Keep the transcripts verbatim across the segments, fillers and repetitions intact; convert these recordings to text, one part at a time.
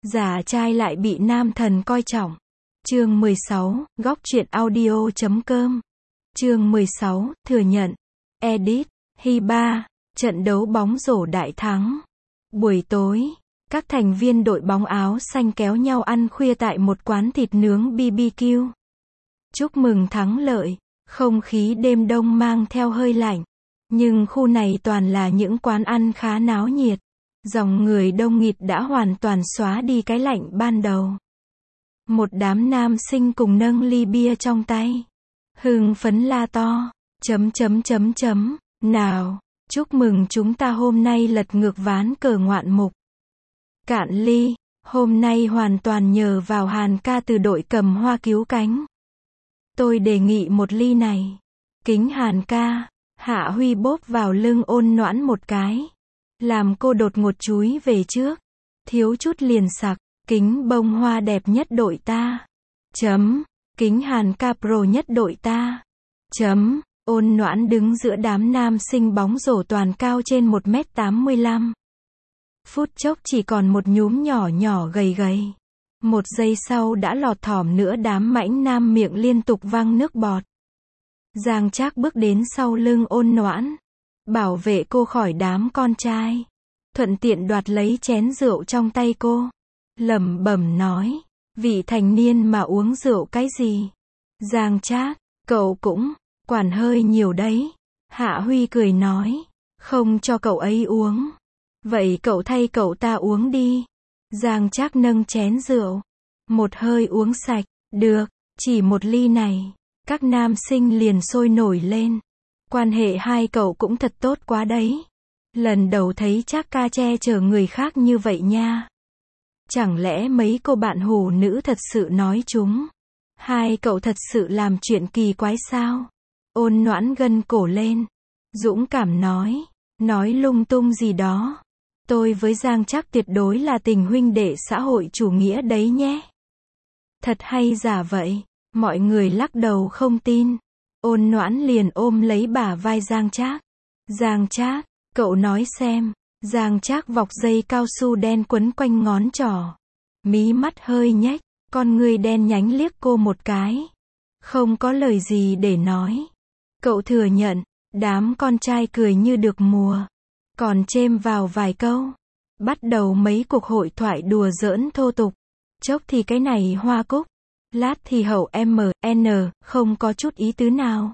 Giả trai lại bị nam thần coi trọng. Chương mười sáu, góc truyện audio chấm com. Chương mười sáu, thừa nhận. Edit, Hiba, trận đấu bóng rổ đại thắng. Buổi tối, các thành viên đội bóng áo xanh kéo nhau ăn khuya tại một quán thịt nướng bê bê kiu. Chúc mừng thắng lợi, không khí đêm đông mang theo hơi lạnh. Nhưng khu này toàn là những quán ăn khá náo nhiệt. Dòng người đông nghịt đã hoàn toàn xóa đi cái lạnh ban đầu. Một đám nam sinh cùng nâng ly bia trong tay. Hưng phấn la to. Chấm chấm chấm chấm. Nào, chúc mừng chúng ta hôm nay lật ngược ván cờ ngoạn mục. Cạn ly, hôm nay hoàn toàn nhờ vào Hàn ca từ đội cầm hoa cứu cánh. Tôi đề nghị một ly này. Kính Hàn ca. Hạ Huy bóp vào lưng Ôn Noãn một cái. Làm cô đột ngột chúi về trước. Thiếu chút liền sặc. Kính bông hoa đẹp nhất đội ta. Chấm. Kính Hàn ca pro nhất đội ta. Chấm. Ôn Noãn đứng giữa đám nam sinh bóng rổ toàn cao trên một mét tám mươi lăm. Phút chốc chỉ còn một nhúm nhỏ nhỏ gầy gầy. Một giây sau đã lọt thỏm nữa đám mãnh nam miệng liên tục văng nước bọt. Giang Trác bước đến sau lưng Ôn Noãn. Bảo vệ cô khỏi đám con trai. Thuận tiện đoạt lấy chén rượu trong tay cô. Lẩm bẩm nói. Vị thành niên mà uống rượu cái gì? Giang Trác, cậu cũng, quản hơi nhiều đấy. Hạ Huy cười nói. Không cho cậu ấy uống. Vậy cậu thay cậu ta uống đi. Giang Trác nâng chén rượu. Một hơi uống sạch. Được, chỉ một ly này. Các nam sinh liền sôi nổi lên. Quan hệ hai cậu cũng thật tốt quá đấy. Lần đầu thấy Trác ca che chở người khác như vậy nha. Chẳng lẽ mấy cô bạn hủ nữ thật sự nói chúng? Hai cậu thật sự làm chuyện kỳ quái sao? Ôn Noãn gân cổ lên. Dũng cảm nói. Nói lung tung gì đó. Tôi với Giang Trác tuyệt đối là tình huynh đệ xã hội chủ nghĩa đấy nhé. Thật hay giả vậy? Mọi người lắc đầu không tin. Ôn Noãn liền ôm lấy bả vai Giang Trác. Giang Trác, cậu nói xem. Giang Trác vọc dây cao su đen quấn quanh ngón trỏ. Mí mắt hơi nhếch, con người đen nhánh liếc cô một cái. Không có lời gì để nói. Cậu thừa nhận, đám con trai cười như được mùa. Còn chêm vào vài câu. Bắt đầu mấy cuộc hội thoại đùa giỡn thô tục. Chốc thì cái này hoa cúc. Lát thì hậu em en, không có chút ý tứ nào.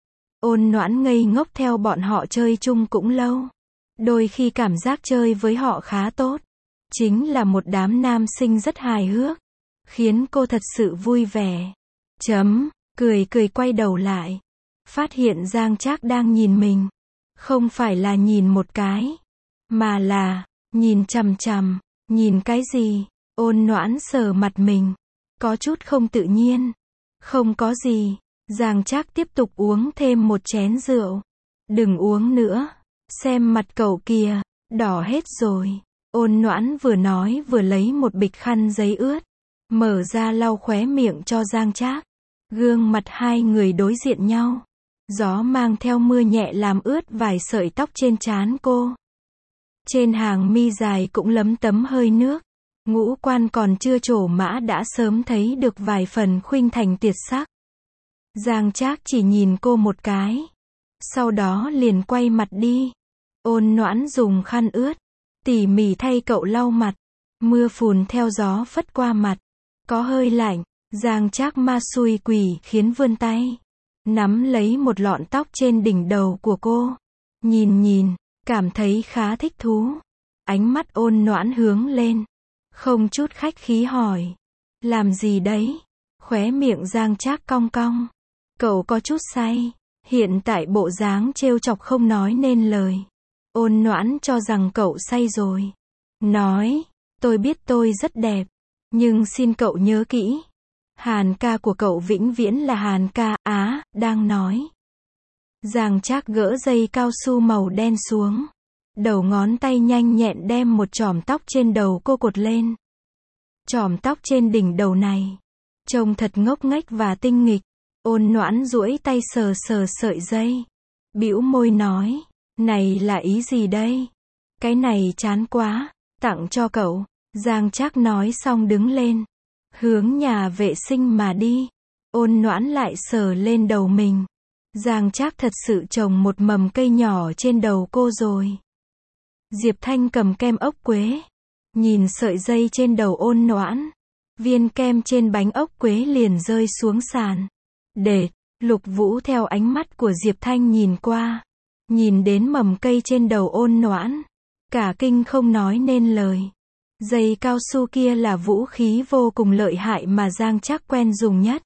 Ôn Noãn ngây ngốc theo bọn họ chơi chung cũng lâu. Đôi khi cảm giác chơi với họ khá tốt. Chính là một đám nam sinh rất hài hước. Khiến cô thật sự vui vẻ. Chấm, cười cười quay đầu lại. Phát hiện Giang Trác đang nhìn mình. Không phải là nhìn một cái. Mà là, nhìn chằm chằm. Nhìn cái gì? Ôn Noãn sờ mặt mình. Có chút không tự nhiên. Không có gì. Giang Trác tiếp tục uống thêm một chén rượu. Đừng uống nữa. Xem mặt cậu kìa. Đỏ hết rồi. Ôn Noãn vừa nói vừa lấy một bịch khăn giấy ướt. Mở ra lau khóe miệng cho Giang Trác. Gương mặt hai người đối diện nhau. Gió mang theo mưa nhẹ làm ướt vài sợi tóc trên trán cô. Trên hàng mi dài cũng lấm tấm hơi nước. Ngũ quan còn chưa trổ mã đã sớm thấy được vài phần khuynh thành tuyệt sắc. Giang Trác chỉ nhìn cô một cái. Sau đó liền quay mặt đi. Ôn Noãn dùng khăn ướt. Tỉ mỉ thay cậu lau mặt. Mưa phùn theo gió phất qua mặt. Có hơi lạnh. Giang Trác ma xui quỷ khiến vươn tay. Nắm lấy một lọn tóc trên đỉnh đầu của cô. Nhìn nhìn. Cảm thấy khá thích thú. Ánh mắt Ôn Noãn hướng lên. Không chút khách khí hỏi. Làm gì đấy? Khóe miệng Giang Trác cong cong. Cậu có chút say. Hiện tại bộ dáng trêu chọc không nói nên lời. Ôn Noãn cho rằng cậu say rồi. Nói. Tôi biết tôi rất đẹp. Nhưng xin cậu nhớ kỹ. Hàn ca của cậu vĩnh viễn là Hàn ca. Á, đang nói. Giang Trác gỡ dây cao su màu đen xuống. Đầu ngón tay nhanh nhẹn đem một chòm tóc trên đầu cô cột lên. Chòm tóc trên đỉnh đầu này. Trông thật ngốc nghếch và tinh nghịch. Ôn Noãn duỗi tay sờ sờ sợi dây. Bĩu môi nói. Này là ý gì đây? Cái này chán quá. Tặng cho cậu. Giang Trác nói xong đứng lên, hướng nhà vệ sinh mà đi. Ôn Noãn lại sờ lên đầu mình. Giang Trác thật sự trồng một mầm cây nhỏ trên đầu cô rồi. Diệp Thanh cầm kem ốc quế, nhìn sợi dây trên đầu Ôn Noãn. Viên kem trên bánh ốc quế liền rơi xuống sàn. Để, Lục Vũ theo ánh mắt của Diệp Thanh nhìn qua, nhìn đến mầm cây trên đầu Ôn Noãn, cả kinh không nói nên lời. Dây cao su kia là vũ khí vô cùng lợi hại mà Giang Trác quen dùng nhất.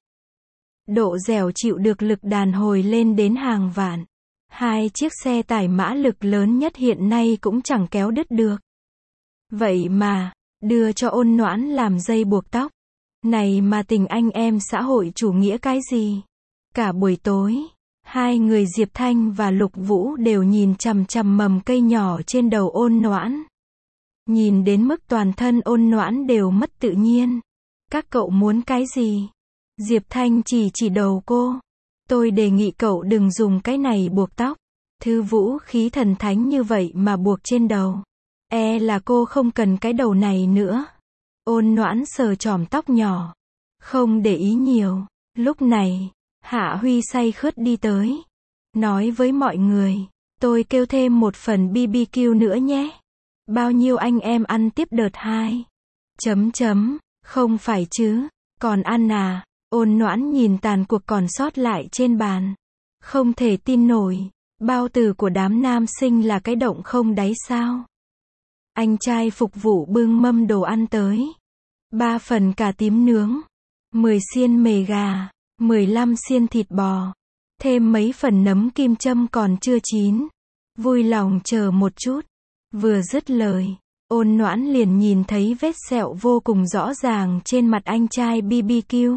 Độ dẻo chịu được lực đàn hồi lên đến hàng vạn. Hai chiếc xe tải mã lực lớn nhất hiện nay cũng chẳng kéo đứt được. Vậy mà, đưa cho Ôn Noãn làm dây buộc tóc. Này mà tình anh em xã hội chủ nghĩa cái gì? Cả buổi tối, hai người Diệp Thanh và Lục Vũ đều nhìn chằm chằm mầm cây nhỏ trên đầu Ôn Noãn. Nhìn đến mức toàn thân Ôn Noãn đều mất tự nhiên. Các cậu muốn cái gì? Diệp Thanh chỉ chỉ đầu cô. Tôi đề nghị cậu đừng dùng cái này buộc tóc. Thứ vũ khí thần thánh như vậy mà buộc trên đầu. E là cô không cần cái đầu này nữa. Ôn Noãn sờ chòm tóc nhỏ, không để ý nhiều. Lúc này, Hạ Huy say khướt đi tới, nói với mọi người, tôi kêu thêm một phần bê bê kiu nữa nhé. Bao nhiêu anh em ăn tiếp đợt hai? Chấm chấm, không phải chứ, còn ăn à? Ôn Noãn nhìn tàn cuộc còn sót lại trên bàn. Không thể tin nổi, bao tử của đám nam sinh là cái động không đáy sao? Anh trai phục vụ bưng mâm đồ ăn tới. Ba phần cà tím nướng, mười xiên mề gà, mười lăm xiên thịt bò, thêm mấy phần nấm kim châm còn chưa chín. Vui lòng chờ một chút. Vừa dứt lời, Ôn Noãn liền nhìn thấy vết sẹo vô cùng rõ ràng trên mặt anh trai bê bê kiu.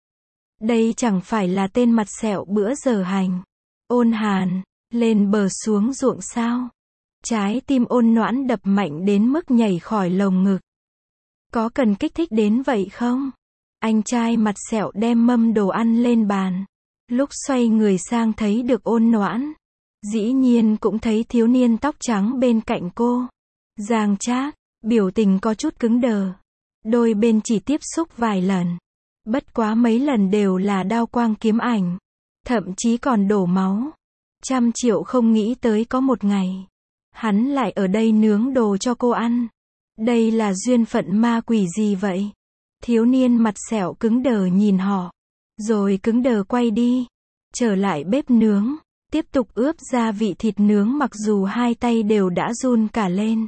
Đây chẳng phải là tên mặt sẹo bữa giờ hành. Ôn Hàn, lên bờ xuống ruộng sao? Trái tim Ôn Noãn đập mạnh đến mức nhảy khỏi lồng ngực. Có cần kích thích đến vậy không? Anh trai mặt sẹo đem mâm đồ ăn lên bàn. Lúc xoay người sang thấy được Ôn Noãn. Dĩ nhiên cũng thấy thiếu niên tóc trắng bên cạnh cô. Giang Trác, biểu tình có chút cứng đờ. Đôi bên chỉ tiếp xúc vài lần. Bất quá mấy lần đều là đao quang kiếm ảnh. Thậm chí còn đổ máu. Trăm triệu không nghĩ tới có một ngày. Hắn lại ở đây nướng đồ cho cô ăn. Đây là duyên phận ma quỷ gì vậy? Thiếu niên mặt sẹo cứng đờ nhìn họ. Rồi cứng đờ quay đi. Trở lại bếp nướng. Tiếp tục ướp gia vị thịt nướng mặc dù hai tay đều đã run cả lên.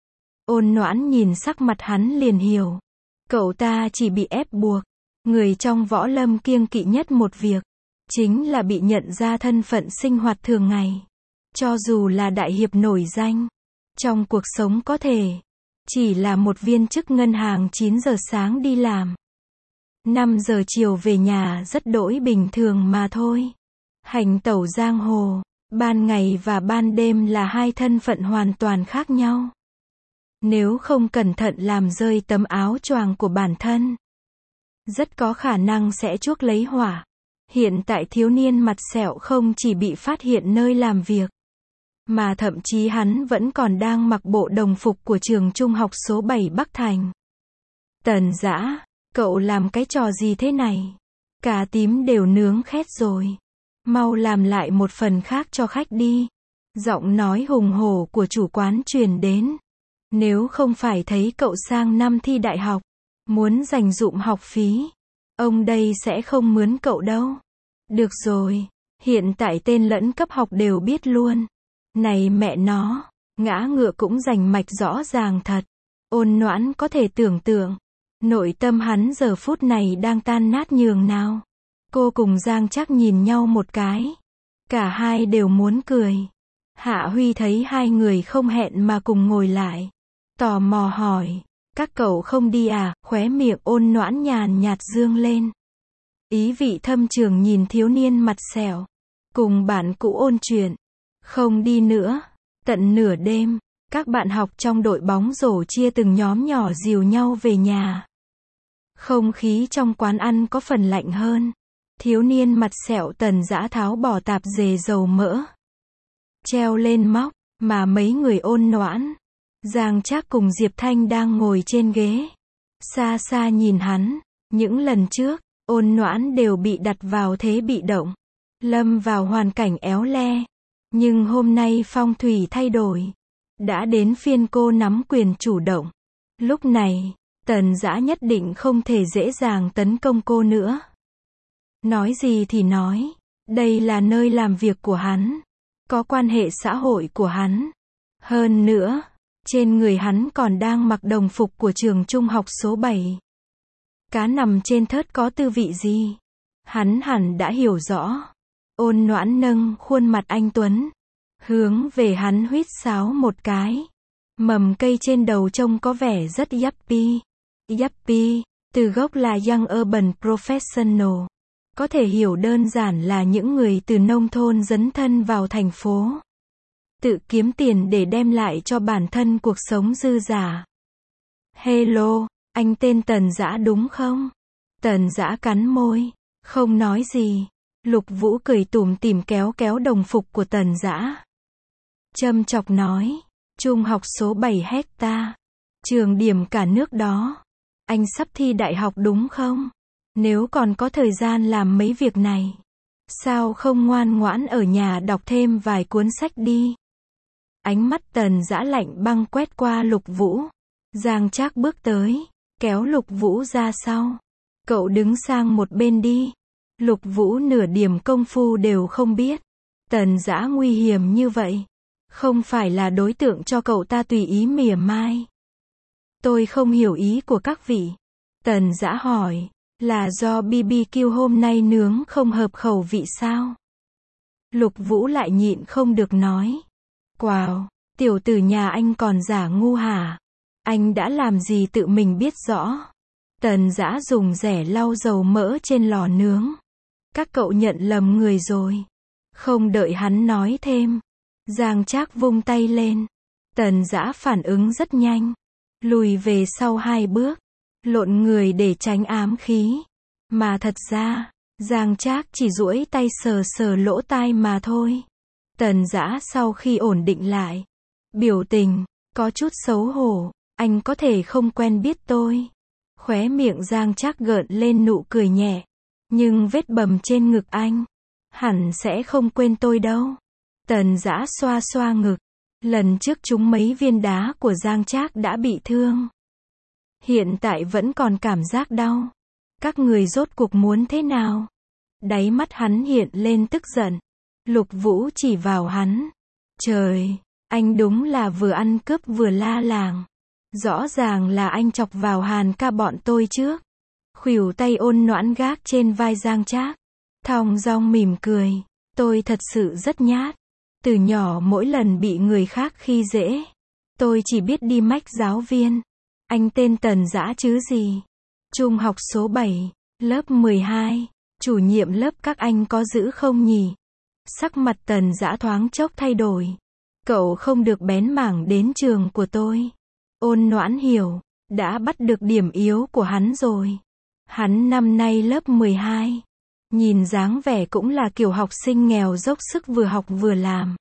Ôn Noãn nhìn sắc mặt hắn liền hiểu. Cậu ta chỉ bị ép buộc. Người trong võ lâm kiêng kỵ nhất một việc. Chính là bị nhận ra thân phận sinh hoạt thường ngày. Cho dù là đại hiệp nổi danh. Trong cuộc sống có thể. Chỉ là một viên chức ngân hàng chín giờ sáng đi làm. năm giờ chiều về nhà rất đỗi bình thường mà thôi. Hành tẩu giang hồ, ban ngày và ban đêm là hai thân phận hoàn toàn khác nhau. Nếu không cẩn thận làm rơi tấm áo choàng của bản thân, rất có khả năng sẽ chuốc lấy hỏa. Hiện tại thiếu niên mặt sẹo không chỉ bị phát hiện nơi làm việc, mà thậm chí hắn vẫn còn đang mặc bộ đồng phục của trường trung học số bảy Bắc Thành. Tần Dã, cậu làm cái trò gì thế này? Cà tím đều nướng khét rồi. Mau làm lại một phần khác cho khách đi. Giọng nói hùng hổ của chủ quán truyền đến. Nếu không phải thấy cậu sang năm thi đại học, muốn dành dụm học phí, ông đây sẽ không mướn cậu đâu. Được rồi, hiện tại tên lẫn cấp học đều biết luôn. Này mẹ nó, ngã ngựa cũng rành mạch rõ ràng thật. Ôn Noãn có thể tưởng tượng, nội tâm hắn giờ phút này đang tan nát nhường nào. Cô cùng Giang Trác nhìn nhau một cái. Cả hai đều muốn cười. Hạ Huy thấy hai người không hẹn mà cùng ngồi lại. Tò mò hỏi, các cậu không đi à? Khóe miệng Ôn Noãn nhàn nhạt dương lên. Ý vị thâm trường nhìn thiếu niên mặt sẹo. Cùng bạn cũ ôn chuyện. Không đi nữa. Tận nửa đêm, các bạn học trong đội bóng rổ chia từng nhóm nhỏ dìu nhau về nhà. Không khí trong quán ăn có phần lạnh hơn. Thiếu niên mặt sẹo Tần Dã tháo bỏ tạp dề dầu mỡ. Treo lên móc, mà mấy người Ôn Noãn. Giang Trác cùng Diệp Thanh đang ngồi trên ghế. Xa xa nhìn hắn, những lần trước, Ôn Noãn đều bị đặt vào thế bị động, lâm vào hoàn cảnh éo le. Nhưng hôm nay phong thủy thay đổi. Đã đến phiên cô nắm quyền chủ động. Lúc này, Tần Dã nhất định không thể dễ dàng tấn công cô nữa. Nói gì thì nói, đây là nơi làm việc của hắn, có quan hệ xã hội của hắn. Hơn nữa, trên người hắn còn đang mặc đồng phục của trường trung học số bảy. Cá nằm trên thớt có tư vị gì? Hắn hẳn đã hiểu rõ. Ôn Noãn nâng khuôn mặt anh tuấn, hướng về hắn huýt sáo một cái. Mầm cây trên đầu trông có vẻ rất yuppie. Yuppie, từ gốc là Young Urban Professional. Có thể hiểu đơn giản là những người từ nông thôn dấn thân vào thành phố. Tự kiếm tiền để đem lại cho bản thân cuộc sống dư dả. Hello, anh tên Tần Dã đúng không? Tần Dã cắn môi, không nói gì. Lục Vũ cười tủm tỉm kéo kéo đồng phục của Tần Dã. Châm chọc nói, trung học số bảy hecta, trường điểm cả nước đó. Anh sắp thi đại học đúng không? Nếu còn có thời gian làm mấy việc này, sao không ngoan ngoãn ở nhà đọc thêm vài cuốn sách đi? Ánh mắt Tần Dã lạnh băng quét qua Lục Vũ. Giang Trác bước tới, kéo Lục Vũ ra sau. Cậu đứng sang một bên đi. Lục Vũ nửa điểm công phu đều không biết. Tần Dã nguy hiểm như vậy, không phải là đối tượng cho cậu ta tùy ý mỉa mai. Tôi không hiểu ý của các vị. Tần Dã hỏi, là do bê bê kiu hôm nay nướng không hợp khẩu vị sao? Lục Vũ lại nhịn không được nói. Wow, tiểu tử nhà anh còn giả ngu hả? Anh đã làm gì tự mình biết rõ. Tần Dã dùng rẻ lau dầu mỡ trên lò nướng. Các cậu nhận lầm người rồi. Không đợi hắn nói thêm, Giang Trác vung tay lên. Tần Dã phản ứng rất nhanh, lùi về sau hai bước, lộn người để tránh ám khí. Mà thật ra, Giang Trác chỉ duỗi tay sờ sờ lỗ tai mà thôi. Tần Dã sau khi ổn định lại, biểu tình có chút xấu hổ. Anh có thể không quen biết tôi. Khóe miệng Giang Trác gợn lên nụ cười nhẹ. Nhưng vết bầm trên ngực anh, hẳn sẽ không quên tôi đâu. Tần Dã xoa xoa ngực. Lần trước trúng mấy viên đá của Giang Trác đã bị thương. Hiện tại vẫn còn cảm giác đau. Các người rốt cuộc muốn thế nào? Đáy mắt hắn hiện lên tức giận. Lục Vũ chỉ vào hắn. Trời, anh đúng là vừa ăn cướp vừa la làng. Rõ ràng là anh chọc vào Hàn ca bọn tôi trước. Khuỷu tay Ôn Noãn gác trên vai Giang Trác. Thong dong mỉm cười. Tôi thật sự rất nhát. Từ nhỏ mỗi lần bị người khác khi dễ, tôi chỉ biết đi mách giáo viên. Anh tên Tần Dã chứ gì? Trung học số bảy, lớp mười hai. Chủ nhiệm lớp các anh có giữ không nhỉ? Sắc mặt Tần Dã thoáng chốc thay đổi. Cậu không được bén mảng đến trường của tôi. Ôn Noãn hiểu, đã bắt được điểm yếu của hắn rồi. Hắn năm nay lớp mười hai. Nhìn dáng vẻ cũng là kiểu học sinh nghèo dốc sức vừa học vừa làm.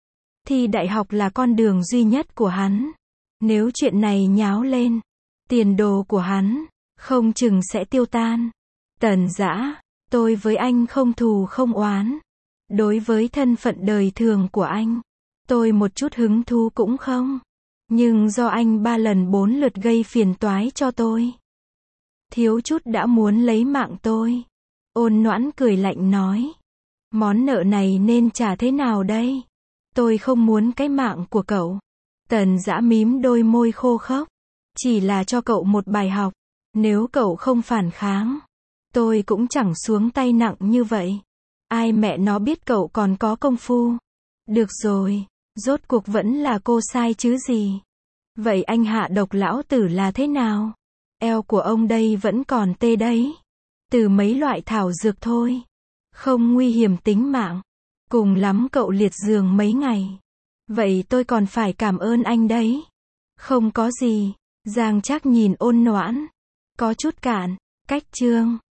Thi đại học là con đường duy nhất của hắn. Nếu chuyện này nháo lên, tiền đồ của hắn, không chừng sẽ tiêu tan. Tần Dã, tôi với anh không thù không oán. Đối với thân phận đời thường của anh, tôi một chút hứng thú cũng không. Nhưng do anh ba lần bốn lượt gây phiền toái cho tôi, thiếu chút đã muốn lấy mạng tôi. Ôn Noãn cười lạnh nói. Món nợ này nên trả thế nào đây? Tôi không muốn cái mạng của cậu. Tần Dã mím đôi môi khô khốc. Chỉ là cho cậu một bài học. Nếu cậu không phản kháng, tôi cũng chẳng xuống tay nặng như vậy. Ai mẹ nó biết cậu còn có công phu. Được rồi, rốt cuộc vẫn là cô sai chứ gì. Vậy anh hạ độc lão tử là thế nào? Eo của ông đây vẫn còn tê đấy. Từ mấy loại thảo dược thôi. Không nguy hiểm tính mạng. Cùng lắm cậu liệt giường mấy ngày. Vậy tôi còn phải cảm ơn anh đấy. Không có gì. Giang Trác nhìn Ôn Noãn. Có chút cạn. Cách chương.